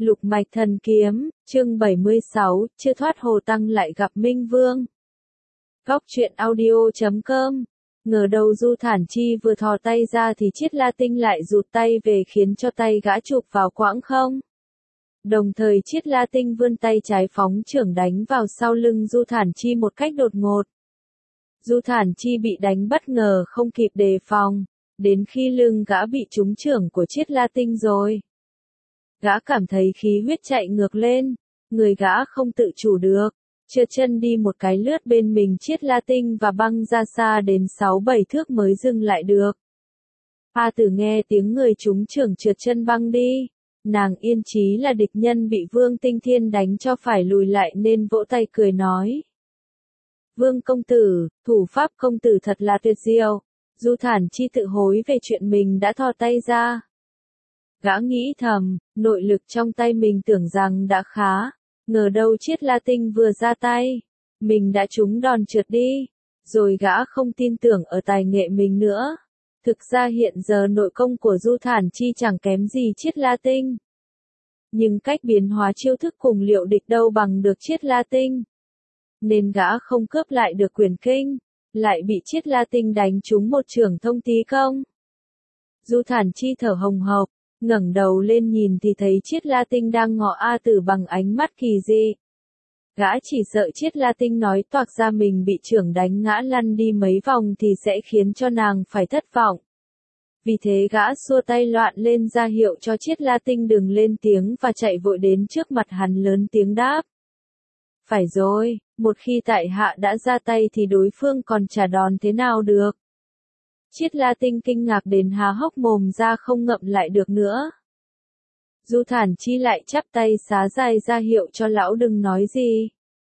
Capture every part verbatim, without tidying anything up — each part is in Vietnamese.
Lục mạch thần kiếm, chương bảy mươi sáu, chưa thoát hồ tăng lại gặp Minh Vương. Góc truyện audio chấm com. Ngờ đâu Du Thản Chi vừa thò tay ra thì Chiết La Tinh lại rụt tay về khiến cho tay gã chụp vào quãng không. Đồng thời Chiết La Tinh vươn tay trái phóng chưởng đánh vào sau lưng Du Thản Chi một cách đột ngột. Du Thản Chi bị đánh bất ngờ không kịp đề phòng, đến khi lưng gã bị trúng chưởng của Chiết La Tinh rồi. Gã cảm thấy khí huyết chạy ngược lên, người gã không tự chủ được, trượt chân đi một cái lướt bên mình Chiết La Tinh và băng ra xa đến sáu bảy thước mới dừng lại được. A Tử nghe tiếng người trúng chưởng trượt chân băng đi, nàng yên chí là địch nhân bị Vương Tinh Thiên đánh cho phải lùi lại nên vỗ tay cười nói. Vương công tử, thủ pháp công tử thật là tuyệt diệu. Du Thản Chi tự hối về chuyện mình đã thò tay ra. Gã nghĩ thầm, nội lực trong tay mình tưởng rằng đã khá, ngờ đâu Chiết La Tinh vừa ra tay, mình đã trúng đòn trượt đi, rồi gã không tin tưởng ở tài nghệ mình nữa. Thực ra hiện giờ nội công của Du Thản Chi chẳng kém gì Chiết La Tinh. Nhưng cách biến hóa chiêu thức cùng liệu địch đâu bằng được Chiết La Tinh. Nên gã không cướp lại được quyền kinh, lại bị Chiết La Tinh đánh trúng một chưởng thông tí công. Du Thản Chi thở hồng hộc, ngẩng đầu lên nhìn thì thấy Chiết La Tinh đang ngó A Tử bằng ánh mắt kỳ dị. Gã chỉ sợ Chiết La Tinh nói toạc ra mình bị chưởng đánh ngã lăn đi mấy vòng thì sẽ khiến cho nàng phải thất vọng. Vì thế gã xua tay loạn lên ra hiệu cho Chiết La Tinh đừng lên tiếng và chạy vội đến trước mặt hắn lớn tiếng đáp. Phải rồi, một khi tại hạ đã ra tay thì đối phương còn trả đòn thế nào được. Chiết La Tinh kinh ngạc đến há hốc mồm ra không ngậm lại được nữa. Du Thản Chi lại chắp tay xá dài ra hiệu cho lão đừng nói gì.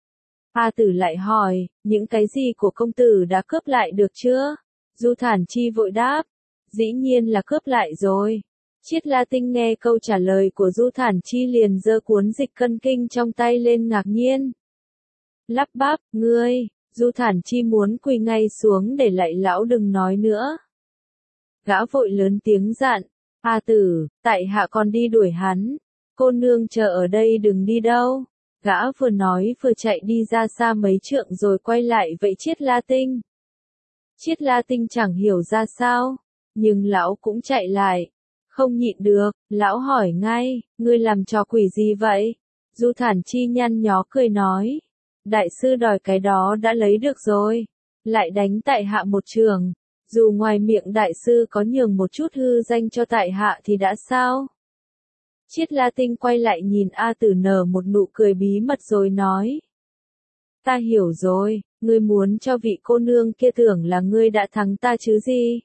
A Tử lại hỏi, những cái gì của công tử đã cướp lại được chưa? Du Thản Chi vội đáp, dĩ nhiên là cướp lại rồi. Chiết La Tinh nghe câu trả lời của Du Thản Chi liền giơ cuốn dịch cân kinh trong tay lên ngạc nhiên. Lắp bắp, ngươi, Du Thản Chi muốn quỳ ngay xuống để lạy lão đừng nói nữa. Gã vội lớn tiếng dặn, A Tử, tại hạ còn đi đuổi hắn, cô nương chờ ở đây đừng đi đâu. Gã vừa nói vừa chạy đi ra xa mấy trượng rồi quay lại vậy Chiết La Tinh. Chiết La Tinh chẳng hiểu ra sao, nhưng lão cũng chạy lại. Không nhịn được, lão hỏi ngay, ngươi làm trò quỷ gì vậy? Du Thản Chi nhăn nhó cười nói. Đại sư đòi cái đó đã lấy được rồi, lại đánh tại hạ một trường, dù ngoài miệng đại sư có nhường một chút hư danh cho tại hạ thì đã sao? Chiết La Tinh quay lại nhìn A Tử nở một nụ cười bí mật rồi nói. Ta hiểu rồi, ngươi muốn cho vị cô nương kia tưởng là ngươi đã thắng ta chứ gì?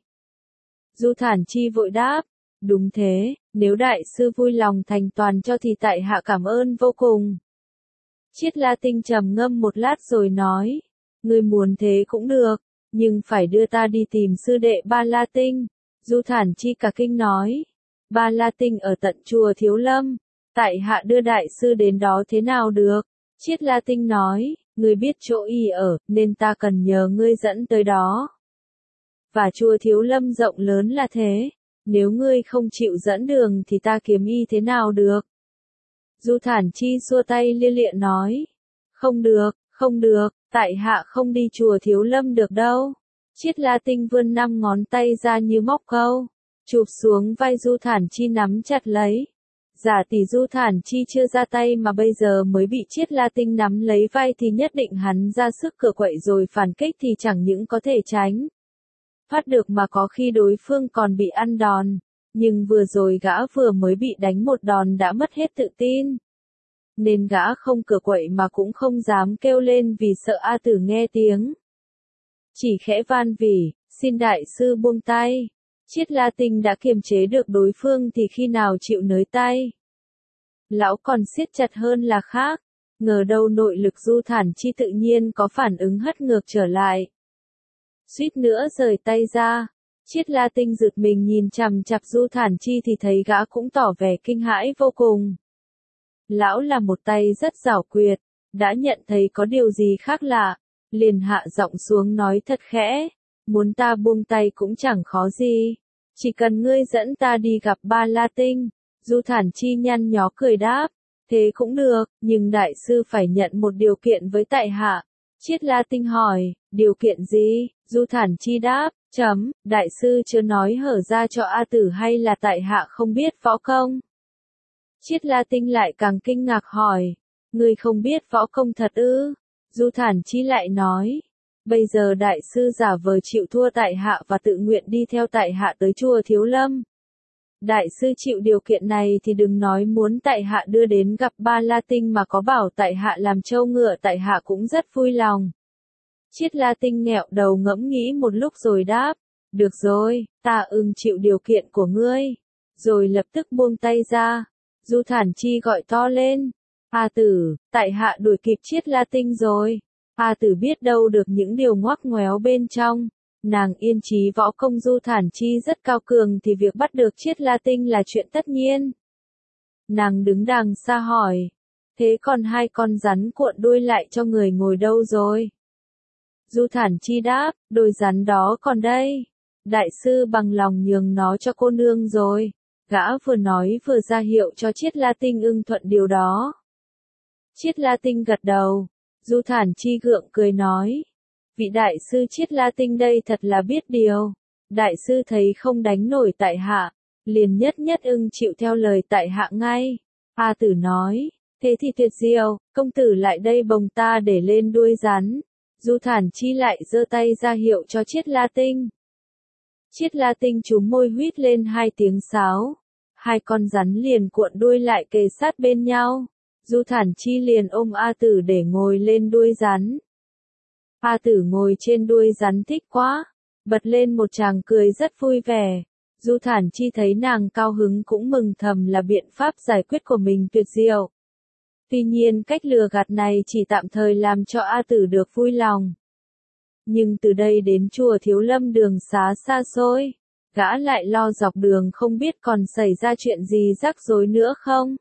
Du Thản Chi vội đáp, đúng thế, nếu đại sư vui lòng thành toàn cho thì tại hạ cảm ơn vô cùng. Chiết La Tinh trầm ngâm một lát rồi nói, ngươi muốn thế cũng được, nhưng phải đưa ta đi tìm sư đệ Ba La Tinh. Du Thản Chi cả kinh nói, Ba La Tinh ở tận chùa Thiếu Lâm, tại hạ đưa đại sư đến đó thế nào được? Chiết La Tinh nói, ngươi biết chỗ y ở, nên ta cần nhờ ngươi dẫn tới đó. Và chùa Thiếu Lâm rộng lớn là thế, nếu ngươi không chịu dẫn đường thì ta kiếm y thế nào được? Du Thản Chi xua tay lia lịa nói, không được, không được, tại hạ không đi chùa Thiếu Lâm được đâu. Chiết La Tinh vươn năm ngón tay ra như móc câu, chụp xuống vai Du Thản Chi nắm chặt lấy. Giả tỷ Du Thản Chi chưa ra tay mà bây giờ mới bị Chiết La Tinh nắm lấy vai thì nhất định hắn ra sức cựa quậy rồi phản kích thì chẳng những có thể tránh thoát được mà có khi đối phương còn bị ăn đòn. Nhưng vừa rồi gã vừa mới bị đánh một đòn đã mất hết tự tin. Nên gã không cựa quậy mà cũng không dám kêu lên vì sợ A Tử nghe tiếng. Chỉ khẽ van vỉ, xin đại sư buông tay. Chiết La Tinh đã kiềm chế được đối phương thì khi nào chịu nới tay. Lão còn siết chặt hơn là khác, ngờ đâu nội lực Du Thản Chi tự nhiên có phản ứng hất ngược trở lại. Suýt nữa rời tay ra. Chiết La Tinh giật mình nhìn chằm chằm Du Thản Chi thì thấy gã cũng tỏ vẻ kinh hãi vô cùng. Lão là một tay rất giảo quyệt, đã nhận thấy có điều gì khác lạ, liền hạ giọng xuống nói thật khẽ, muốn ta buông tay cũng chẳng khó gì, chỉ cần ngươi dẫn ta đi gặp Ba La Tinh. Du Thản Chi nhăn nhó cười đáp, thế cũng được, nhưng đại sư phải nhận một điều kiện với tại hạ. Chiết La Tinh hỏi, điều kiện gì? Du Thản Chi đáp, chấm, đại sư chưa nói hở ra cho A Tử hay là tại hạ không biết võ công? Chiết La Tinh lại càng kinh ngạc hỏi, ngươi không biết võ công thật ư? Du Thản Chi lại nói, bây giờ đại sư giả vờ chịu thua tại hạ và tự nguyện đi theo tại hạ tới chùa Thiếu Lâm. Đại sư chịu điều kiện này thì đừng nói muốn tại hạ đưa đến gặp Ba La Tinh mà có bảo tại hạ làm trâu ngựa tại hạ cũng rất vui lòng. Chiết La Tinh nghẹo đầu ngẫm nghĩ một lúc rồi đáp, được rồi, ta ưng chịu điều kiện của ngươi. Rồi lập tức buông tay ra. Du Thản Chi gọi to lên, A Tử, tại hạ đuổi kịp Chiết La Tinh rồi. A Tử biết đâu được những điều ngoắc ngoéo bên trong. Nàng yên chí võ công Du Thản Chi rất cao cường thì việc bắt được Chiết La Tinh là chuyện tất nhiên. Nàng đứng đằng xa hỏi, thế còn hai con rắn cuộn đuôi lại cho người ngồi đâu rồi? Du Thản Chi đáp, đôi rắn đó còn đây. Đại sư bằng lòng nhường nó cho cô nương rồi. Gã vừa nói vừa ra hiệu cho Chiết La Tinh ưng thuận điều đó. Chiết La Tinh gật đầu. Du Thản Chi gượng cười nói, vị đại sư Chiết La Tinh đây thật là biết điều. Đại sư thấy không đánh nổi tại hạ, liền nhất nhất ưng chịu theo lời tại hạ ngay. A Tử nói, thế thì tuyệt diệu, công tử lại đây bồng ta để lên đuôi rắn. Du Thản Chi lại giơ tay ra hiệu cho Chiết La Tinh. Chiết La Tinh chúm môi huýt lên hai tiếng sáo. Hai con rắn liền cuộn đuôi lại kề sát bên nhau. Du Thản Chi liền ôm A Tử để ngồi lên đuôi rắn. A Tử ngồi trên đuôi rắn thích quá, bật lên một tràng cười rất vui vẻ. Du Thản Chi thấy nàng cao hứng cũng mừng thầm là biện pháp giải quyết của mình tuyệt diệu. Tuy nhiên cách lừa gạt này chỉ tạm thời làm cho A Tử được vui lòng. Nhưng từ đây đến chùa Thiếu Lâm đường xá xa xôi, gã lại lo dọc đường không biết còn xảy ra chuyện gì rắc rối nữa không.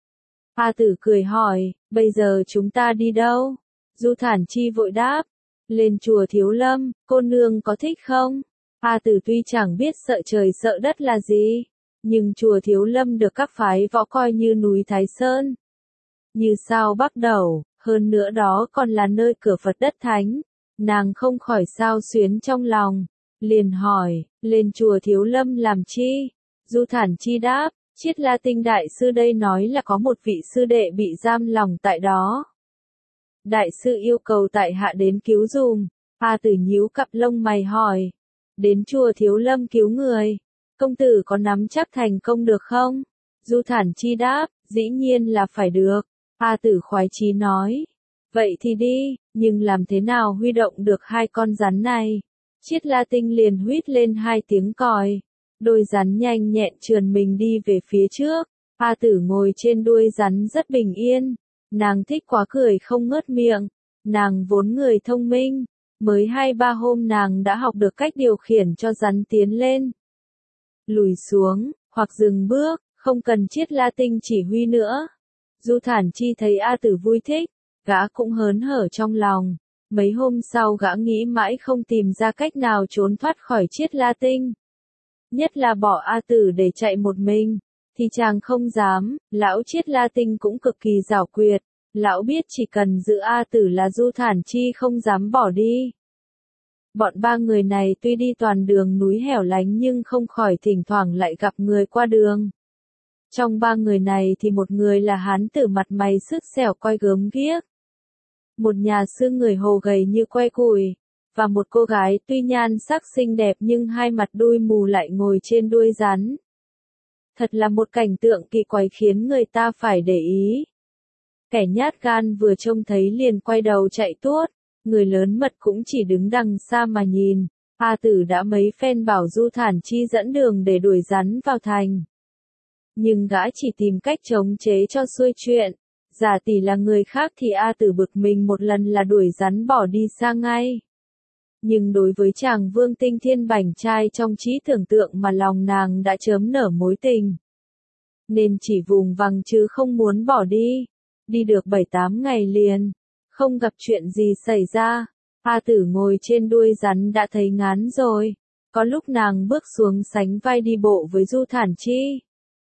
A Tử cười hỏi, bây giờ chúng ta đi đâu? Du Thản Chi vội đáp, lên chùa Thiếu Lâm, cô nương có thích không? A Tử tuy chẳng biết sợ trời sợ đất là gì, nhưng chùa Thiếu Lâm được các phái võ coi như núi Thái Sơn. Như sao bắt đầu, hơn nữa đó còn là nơi cửa Phật đất thánh. Nàng không khỏi sao xuyến trong lòng, liền hỏi, lên chùa Thiếu Lâm làm chi? Du Thản Chi đáp, Chiết La Tinh đại sư đây nói là có một vị sư đệ bị giam lòng tại đó. Đại sư yêu cầu tại hạ đến cứu dùm. A Tử nhíu cặp lông mày hỏi, đến chùa Thiếu Lâm cứu người, công tử có nắm chắc thành công được không? Du Thản Chi đáp, dĩ nhiên là phải được. A Tử khoái chí nói, vậy thì đi, nhưng làm thế nào huy động được hai con rắn này? Chiết La Tinh liền huýt lên hai tiếng còi. Đôi rắn nhanh nhẹn trườn mình đi về phía trước. A Tử ngồi trên đuôi rắn rất bình yên. Nàng thích quá cười không ngớt miệng. Nàng vốn người thông minh. Mới hai ba hôm nàng đã học được cách điều khiển cho rắn tiến lên, lùi xuống, hoặc dừng bước, không cần Chiết La Tinh chỉ huy nữa. Du Thản Chi thấy A Tử vui thích, gã cũng hớn hở trong lòng. Mấy hôm sau gã nghĩ mãi không tìm ra cách nào trốn thoát khỏi Chiết La Tinh. Nhất là bỏ A Tử để chạy một mình, thì chàng không dám. Lão Chiết La Tinh cũng cực kỳ giảo quyệt. Lão biết chỉ cần giữ A Tử là Du Thản Chi không dám bỏ đi. Bọn ba người này tuy đi toàn đường núi hẻo lánh nhưng không khỏi thỉnh thoảng lại gặp người qua đường. Trong ba người này thì một người là hán tử mặt mày sứt xẻo coi gớm ghiếc. Một nhà sư người hồ gầy như que củi. Và một cô gái tuy nhan sắc xinh đẹp nhưng hai mặt đuôi mù lại ngồi trên đuôi rắn. Thật là một cảnh tượng kỳ quái khiến người ta phải để ý. Kẻ nhát gan vừa trông thấy liền quay đầu chạy tuốt. Người lớn mật cũng chỉ đứng đằng xa mà nhìn. A Tử đã mấy phen bảo Du Thản Chi dẫn đường để đuổi rắn vào thành. Nhưng gã chỉ tìm cách chống chế cho xuôi chuyện. Giả tỷ là người khác thì A Tử bực mình một lần là đuổi rắn bỏ đi xa ngay. Nhưng đối với chàng Vương Tinh Thiên bảnh trai trong trí tưởng tượng mà lòng nàng đã chớm nở mối tình. Nên chỉ vùng vằng chứ không muốn bỏ đi. Đi được bảy tám ngày liền. Không gặp chuyện gì xảy ra. A Tử ngồi trên đuôi rắn đã thấy ngán rồi. Có lúc nàng bước xuống sánh vai đi bộ với Du Thản Chi.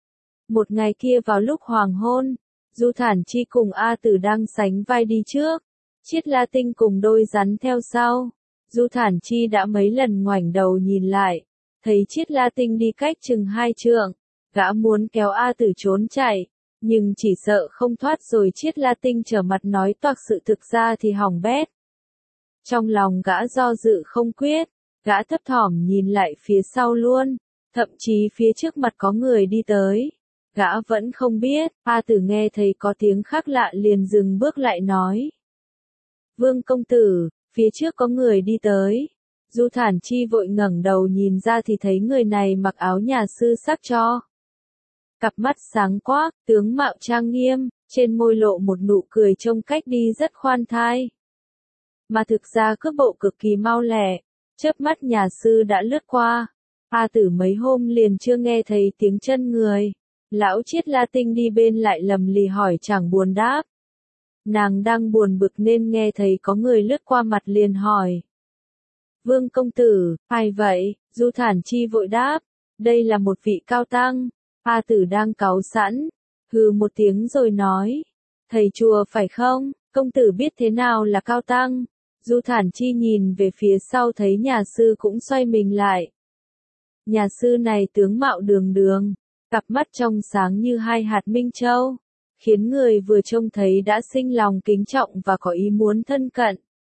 Một ngày kia vào lúc hoàng hôn, Du Thản Chi cùng A Tử đang sánh vai đi trước, Chiết La Tinh cùng đôi rắn theo sau. Du Thản Chi đã mấy lần ngoảnh đầu nhìn lại, thấy Chiết La Tinh đi cách chừng hai trượng, gã muốn kéo A Tử trốn chạy, nhưng chỉ sợ không thoát rồi Chiết La Tinh trở mặt nói toạc sự thực ra thì hỏng bét. Trong lòng gã do dự không quyết, gã thấp thỏm nhìn lại phía sau luôn, thậm chí phía trước mặt có người đi tới. Gã vẫn không biết, A Tử nghe thấy có tiếng khác lạ liền dừng bước lại nói. Vương công tử, phía trước có người đi tới. Du Thản Chi vội ngẩng đầu nhìn ra thì thấy người này mặc áo nhà sư sắc cho. Cặp mắt sáng quắc, tướng mạo trang nghiêm, trên môi lộ một nụ cười trông cách đi rất khoan thai. Mà thực ra cước bộ cực kỳ mau lẹ, chớp mắt nhà sư đã lướt qua. A Tử mấy hôm liền chưa nghe thấy tiếng chân người. Lão Chiết La Tinh đi bên lại lầm lì hỏi chẳng buồn đáp. Nàng đang buồn bực nên nghe thấy có người lướt qua mặt liền hỏi. Vương công tử, ai vậy? Du Thản Chi vội đáp. Đây là một vị cao tăng. A Tử đang cáu sẵn. Hừ một tiếng rồi nói. Thầy chùa phải không? Công tử biết thế nào là cao tăng? Du Thản Chi nhìn về phía sau thấy nhà sư cũng xoay mình lại. Nhà sư này tướng mạo đường đường, cặp mắt trong sáng như hai hạt minh châu, khiến người vừa trông thấy đã sinh lòng kính trọng và có ý muốn thân cận.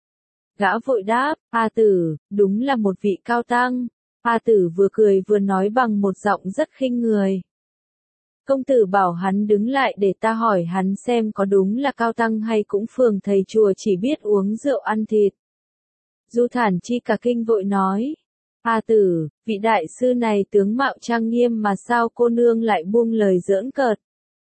Gã vội đáp, A Tử, đúng là một vị cao tăng. A Tử vừa cười vừa nói bằng một giọng rất khinh người. Công tử bảo hắn đứng lại để ta hỏi hắn xem có đúng là cao tăng hay cũng phường thầy chùa chỉ biết uống rượu ăn thịt. Du Thản Chi cả kinh vội nói. A Tử, vị đại sư này tướng mạo trang nghiêm mà sao cô nương lại buông lời giỡn cợt.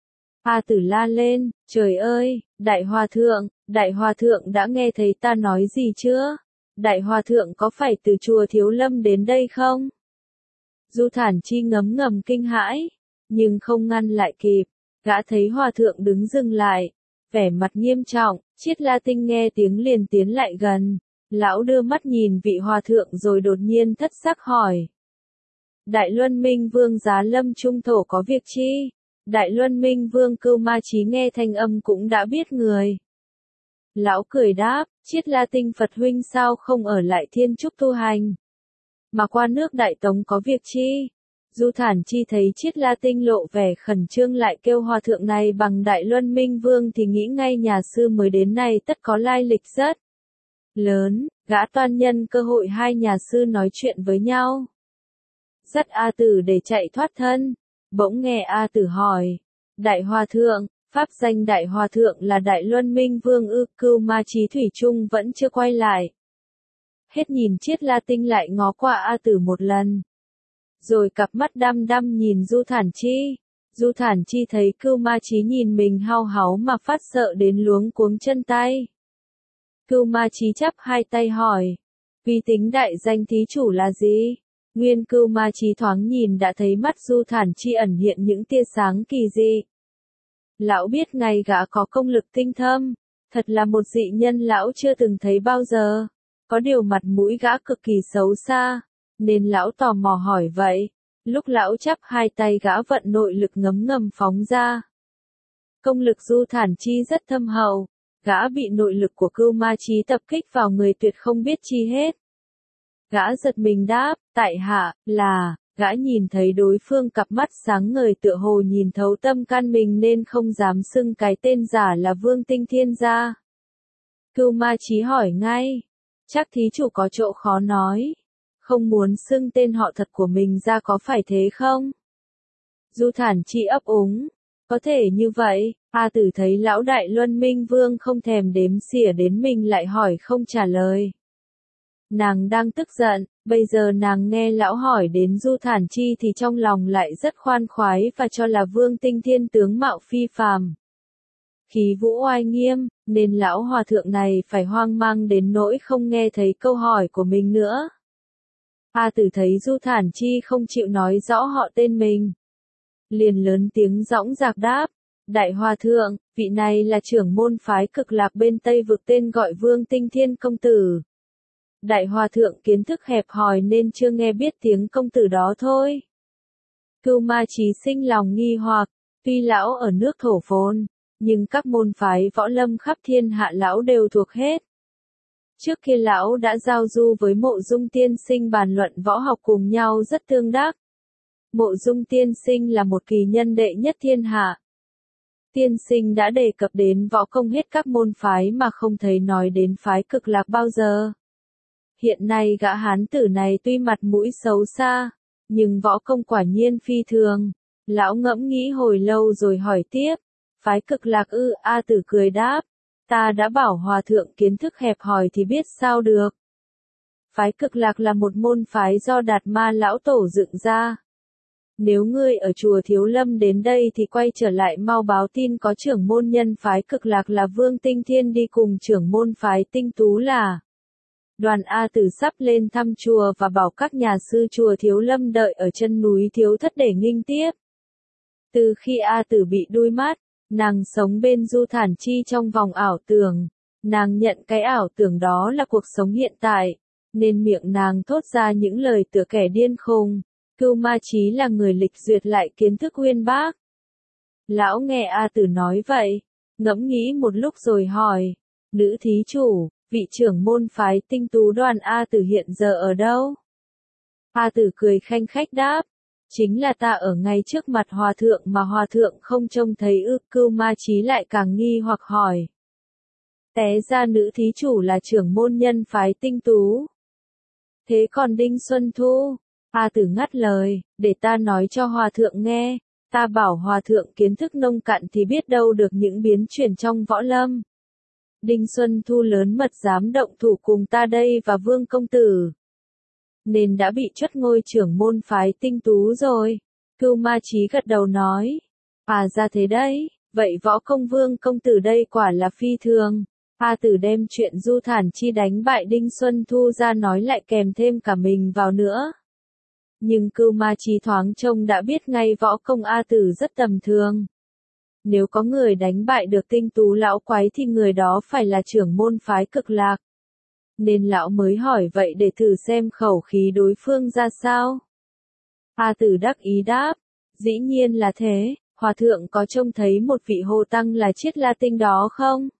A Tử la lên, trời ơi, đại hòa thượng, đại hòa thượng đã nghe thấy ta nói gì chưa? Đại hòa thượng có phải từ chùa Thiếu Lâm đến đây không? Du Thản Chi ngấm ngầm kinh hãi, nhưng không ngăn lại kịp, gã thấy hòa thượng đứng dừng lại, vẻ mặt nghiêm trọng, Chiết La Tinh nghe tiếng liền tiến lại gần. Lão đưa mắt nhìn vị hòa thượng rồi đột nhiên thất sắc hỏi. Đại Luân Minh Vương Giá Lâm Trung Thổ có việc chi? Đại Luân Minh Vương Cưu Ma Chí nghe thanh âm cũng đã biết người. Lão cười đáp, Chiết La Tinh Phật huynh sao không ở lại Thiên Trúc tu hành, mà qua nước Đại Tống có việc chi? Du Thản Chi thấy Chiết La Tinh lộ vẻ khẩn trương lại kêu hòa thượng này bằng Đại Luân Minh Vương thì nghĩ ngay nhà sư mới đến này tất có lai lịch rất lớn, gã toan nhân cơ hội hai nhà sư nói chuyện với nhau. Dắt A Tử để chạy thoát thân, bỗng nghe A Tử hỏi, Đại Hòa Thượng, pháp danh Đại Hòa Thượng là Đại Luân Minh Vương ư? Cưu Ma Chí thủy chung vẫn chưa quay lại. Hết nhìn Chiết La Tinh lại ngó qua A Tử một lần. Rồi cặp mắt đăm đăm nhìn Du Thản Chi. Du Thản Chi thấy Cưu Ma Chí nhìn mình hao háu mà phát sợ đến luống cuống chân tay. Cưu Ma Chí chắp hai tay hỏi, uy tín đại danh thí chủ là gì? Nguyên Cưu Ma Chí thoáng nhìn đã thấy mắt Du Thản Chi ẩn hiện những tia sáng kỳ dị. Lão biết ngay gã có công lực tinh thâm, thật là một dị nhân lão chưa từng thấy bao giờ. Có điều mặt mũi gã cực kỳ xấu xa, nên lão tò mò hỏi vậy. Lúc lão chắp hai tay gã vận nội lực ngấm ngầm phóng ra. Công lực Du Thản Chi rất thâm hậu, gã bị nội lực của Cưu Ma Chí tập kích vào người tuyệt không biết chi hết. Gã giật mình đáp, tại hạ, là, gã nhìn thấy đối phương cặp mắt sáng ngời tựa hồ nhìn thấu tâm can mình nên không dám xưng cái tên giả là Vương Tinh Thiên ra. Cưu Ma Chí hỏi ngay, chắc thí chủ có chỗ khó nói, không muốn xưng tên họ thật của mình ra có phải thế không? Du Thản Chi ấp úng, có thể như vậy. A Tử thấy lão Đại Luân Minh Vương không thèm đếm xỉa đến mình lại hỏi không trả lời. Nàng đang tức giận, bây giờ nàng nghe lão hỏi đến Du Thản Chi thì trong lòng lại rất khoan khoái và cho là Vương Tinh Thiên tướng mạo phi phàm, khí vũ oai nghiêm, nên lão hòa thượng này phải hoang mang đến nỗi không nghe thấy câu hỏi của mình nữa. A Tử thấy Du Thản Chi không chịu nói rõ họ tên mình, liền lớn tiếng dõng dạc đáp, Đại Hòa Thượng, vị này là trưởng môn phái Cực Lạc bên Tây vực tên gọi Vương Tinh Thiên công tử. Đại Hòa Thượng kiến thức hẹp hòi nên chưa nghe biết tiếng công tử đó thôi. Cưu Ma Chí sinh lòng nghi hoặc, tuy lão ở nước Thổ Phồn, nhưng các môn phái võ lâm khắp thiên hạ lão đều thuộc hết. Trước kia lão đã giao du với Mộ Dung tiên sinh bàn luận võ học cùng nhau rất tương đắc. Mộ Dung tiên sinh là một kỳ nhân đệ nhất thiên hạ. Tiên sinh đã đề cập đến võ công hết các môn phái mà không thấy nói đến phái Cực Lạc bao giờ. Hiện nay gã hán tử này tuy mặt mũi xấu xa, nhưng võ công quả nhiên phi thường. Lão ngẫm nghĩ hồi lâu rồi hỏi tiếp, phái Cực Lạc ư? A Tử cười đáp, ta đã bảo hòa thượng kiến thức hẹp hòi thì biết sao được. Phái Cực Lạc là một môn phái do Đạt Ma lão tổ dựng ra. Nếu ngươi ở chùa Thiếu Lâm đến đây thì quay trở lại mau báo tin có trưởng môn nhân phái Cực Lạc là Vương Tinh Thiên đi cùng trưởng môn phái Tinh Tú là. Đoàn A Tử sắp lên thăm chùa và bảo các nhà sư chùa Thiếu Lâm đợi ở chân núi Thiếu Thất để nghinh tiếp. Từ khi A Tử bị đuôi mắt, nàng sống bên Du Thản Chi trong vòng ảo tưởng. Nàng nhận cái ảo tưởng đó là cuộc sống hiện tại, nên miệng nàng thốt ra những lời tựa kẻ điên khùng. Cưu Ma Chí là người lịch duyệt lại kiến thức uyên bác. Lão nghe A Tử nói vậy, ngẫm nghĩ một lúc rồi hỏi, nữ thí chủ, vị trưởng môn phái Tinh Tú Đoàn A Tử hiện giờ ở đâu? A Tử cười khanh khách đáp, chính là ta ở ngay trước mặt hòa thượng mà hòa thượng không trông thấy ư? Cưu Ma Chí lại càng nghi hoặc hỏi. Té ra nữ thí chủ là trưởng môn nhân phái Tinh Tú. Thế còn Đinh Xuân Thu? A Tử ngắt lời, để ta nói cho hòa thượng nghe, ta bảo hòa thượng kiến thức nông cạn thì biết đâu được những biến chuyển trong võ lâm. Đinh Xuân Thu lớn mật dám động thủ cùng ta đây và Vương công tử, nên đã bị truất ngôi trưởng môn phái Tinh Tú rồi. Cưu Ma Chí gật đầu nói, à ra thế đấy, vậy võ công Vương công tử đây quả là phi thường. A Tử đem chuyện Du Thản Chi đánh bại Đinh Xuân Thu ra nói lại kèm thêm cả mình vào nữa. Nhưng Cưu Ma Chí thoáng trông đã biết ngay võ công A Tử rất tầm thường. Nếu có người đánh bại được Tinh Tú lão quái thì người đó phải là trưởng môn phái Cực Lạc. Nên lão mới hỏi vậy để thử xem khẩu khí đối phương ra sao. A Tử đắc ý đáp, dĩ nhiên là thế, hòa thượng có trông thấy một vị Hồ Tăng là Chiết La Tinh đó không?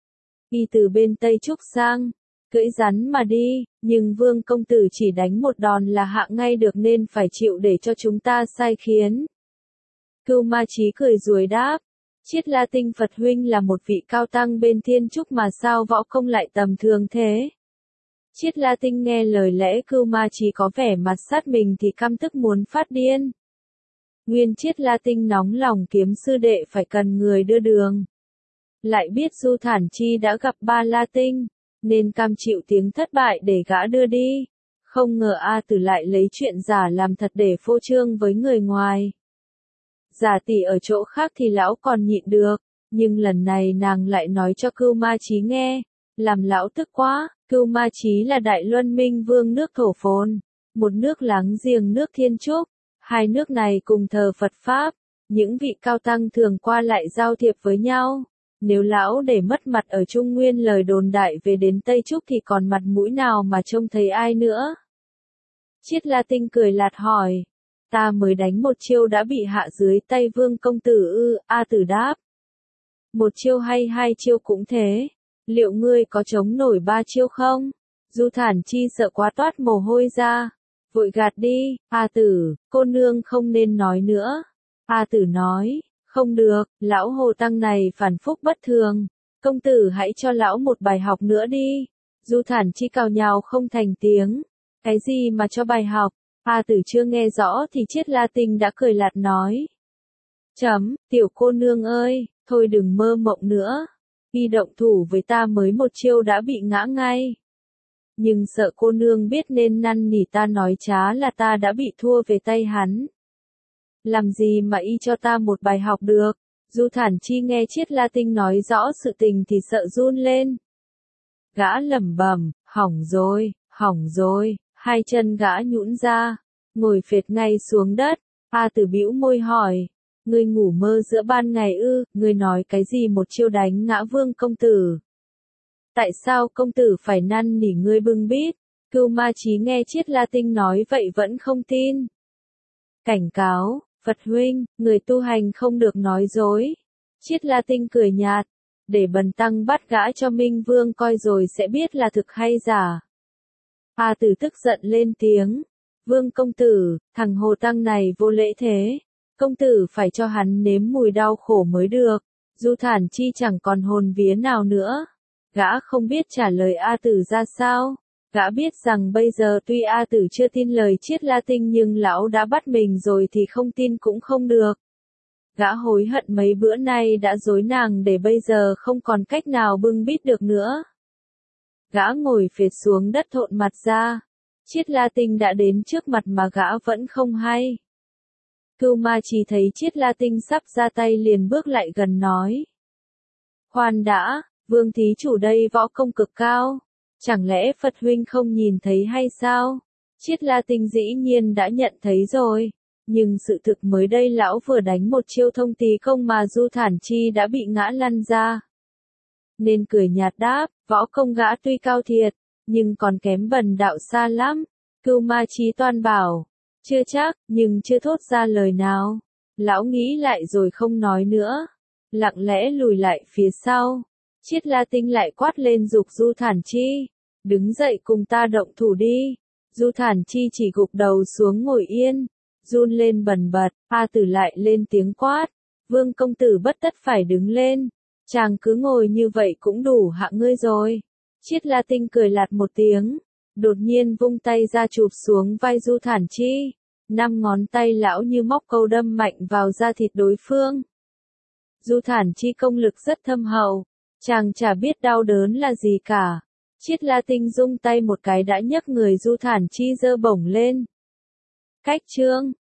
Y từ bên Tây Trúc sang, cưỡi rắn mà đi, nhưng Vương công tử chỉ đánh một đòn là hạ ngay được nên phải chịu để cho chúng ta sai khiến. Cưu Ma Chí cười ruồi đáp, Chiết La Tinh Phật huynh là một vị cao tăng bên Thiên Trúc mà sao võ công lại tầm thường thế? Chiết La Tinh nghe lời lẽ Cưu Ma Chí có vẻ mặt sát mình thì căm tức muốn phát điên. Nguyên Chiết La Tinh nóng lòng kiếm sư đệ phải cần người đưa đường. Lại biết Du Thản Chi đã gặp Ba La Tinh, nên cam chịu tiếng thất bại để gã đưa đi. Không ngờ A Tử lại lấy chuyện giả làm thật để phô trương với người ngoài. Giả tỷ ở chỗ khác thì lão còn nhịn được, nhưng lần này nàng lại nói cho Cưu Ma Chí nghe, làm lão tức quá. Cưu Ma Chí là Đại Luân Minh Vương nước Thổ Phồn, một nước láng giềng nước Thiên Trúc, hai nước này cùng thờ Phật Pháp, những vị cao tăng thường qua lại giao thiệp với nhau. Nếu lão để mất mặt ở Trung Nguyên lời đồn đại về đến Tây Trúc thì còn mặt mũi nào mà trông thấy ai nữa? Chiết La Tinh cười lạt hỏi, ta mới đánh một chiêu đã bị hạ dưới tay Vương công tử ư? A Tử đáp, một chiêu hay hai chiêu cũng thế, liệu ngươi có chống nổi ba chiêu không? Du Thản Chi sợ quá toát mồ hôi ra, vội gạt đi. A Tử, cô nương không nên nói nữa. A Tử nói, không được, lão Hồ Tăng này phản phúc bất thường, công tử hãy cho lão một bài học nữa đi. Du Thản Chi cào nhào không thành tiếng, cái gì mà cho bài học? A Tử chưa nghe rõ thì Chiết La Tinh đã cười lạt nói, chấm, tiểu cô nương ơi, thôi đừng mơ mộng nữa, y động thủ với ta mới một chiêu đã bị ngã ngay. Nhưng sợ cô nương biết nên năn nỉ ta nói trá là ta đã bị thua về tay hắn. Làm gì mà y cho ta một bài học được? Du Thản Chi nghe Chiết La Tinh nói rõ sự tình thì sợ run lên. Gã lẩm bẩm, hỏng rồi, hỏng rồi, hai chân gã nhũn ra, ngồi phệt ngay xuống đất. A Tử bĩu môi hỏi, ngươi ngủ mơ giữa ban ngày ư? Ngươi nói cái gì một chiêu đánh ngã Vương công tử? Tại sao công tử phải năn nỉ ngươi bưng bít? Cưu Ma Chí nghe Chiết La Tinh nói vậy vẫn không tin. Cảnh cáo, Phật huynh, người tu hành không được nói dối. Chiết La Tinh cười nhạt, để bần tăng bắt gã cho Minh Vương coi rồi sẽ biết là thực hay giả. A Tử tức giận lên tiếng, Vương công tử, thằng Hồ Tăng này vô lễ thế, công tử phải cho hắn nếm mùi đau khổ mới được. Du Thản Chi chẳng còn hồn vía nào nữa. Gã không biết trả lời A Tử ra sao. Gã biết rằng bây giờ tuy A Tử chưa tin lời Chiết La Tinh nhưng lão đã bắt mình rồi thì không tin cũng không được. Gã hối hận mấy bữa nay đã dối nàng để bây giờ không còn cách nào bưng bít được nữa. Gã ngồi phệt xuống đất thộn mặt ra. Chiết La Tinh đã đến trước mặt mà gã vẫn không hay. Cưu Ma Chí thấy Chiết La Tinh sắp ra tay liền bước lại gần nói. Khoan đã, Vương thí chủ đây võ công cực cao. Chẳng lẽ Phật huynh không nhìn thấy hay sao? Chiết La Tinh dĩ nhiên đã nhận thấy rồi. Nhưng sự thực mới đây lão vừa đánh một chiêu thông tí công mà Du Thản Chi đã bị ngã lăn ra. Nên cười nhạt đáp, võ công gã tuy cao thiệt, nhưng còn kém bần đạo xa lắm. Cưu Ma Chí toan bảo, chưa chắc, nhưng chưa thốt ra lời nào. Lão nghĩ lại rồi không nói nữa. Lặng lẽ lùi lại phía sau. Chiết La Tinh lại quát lên giục Du Thản Chi. Đứng dậy cùng ta động thủ đi. Du Thản Chi chỉ gục đầu xuống ngồi yên. Run lên bần bật. A Tử lại lên tiếng quát. Vương công tử bất tất phải đứng lên. Chàng cứ ngồi như vậy cũng đủ hạ ngươi rồi. Chiết La Tinh cười lạt một tiếng. Đột nhiên vung tay ra chụp xuống vai Du Thản Chi. Năm ngón tay lão như móc câu đâm mạnh vào da thịt đối phương. Du Thản Chi công lực rất thâm hậu. Chàng chả biết đau đớn là gì cả. Chiết La Tinh rung tay một cái đã nhấc người Du Thản Chi giơ bổng lên. Cách chương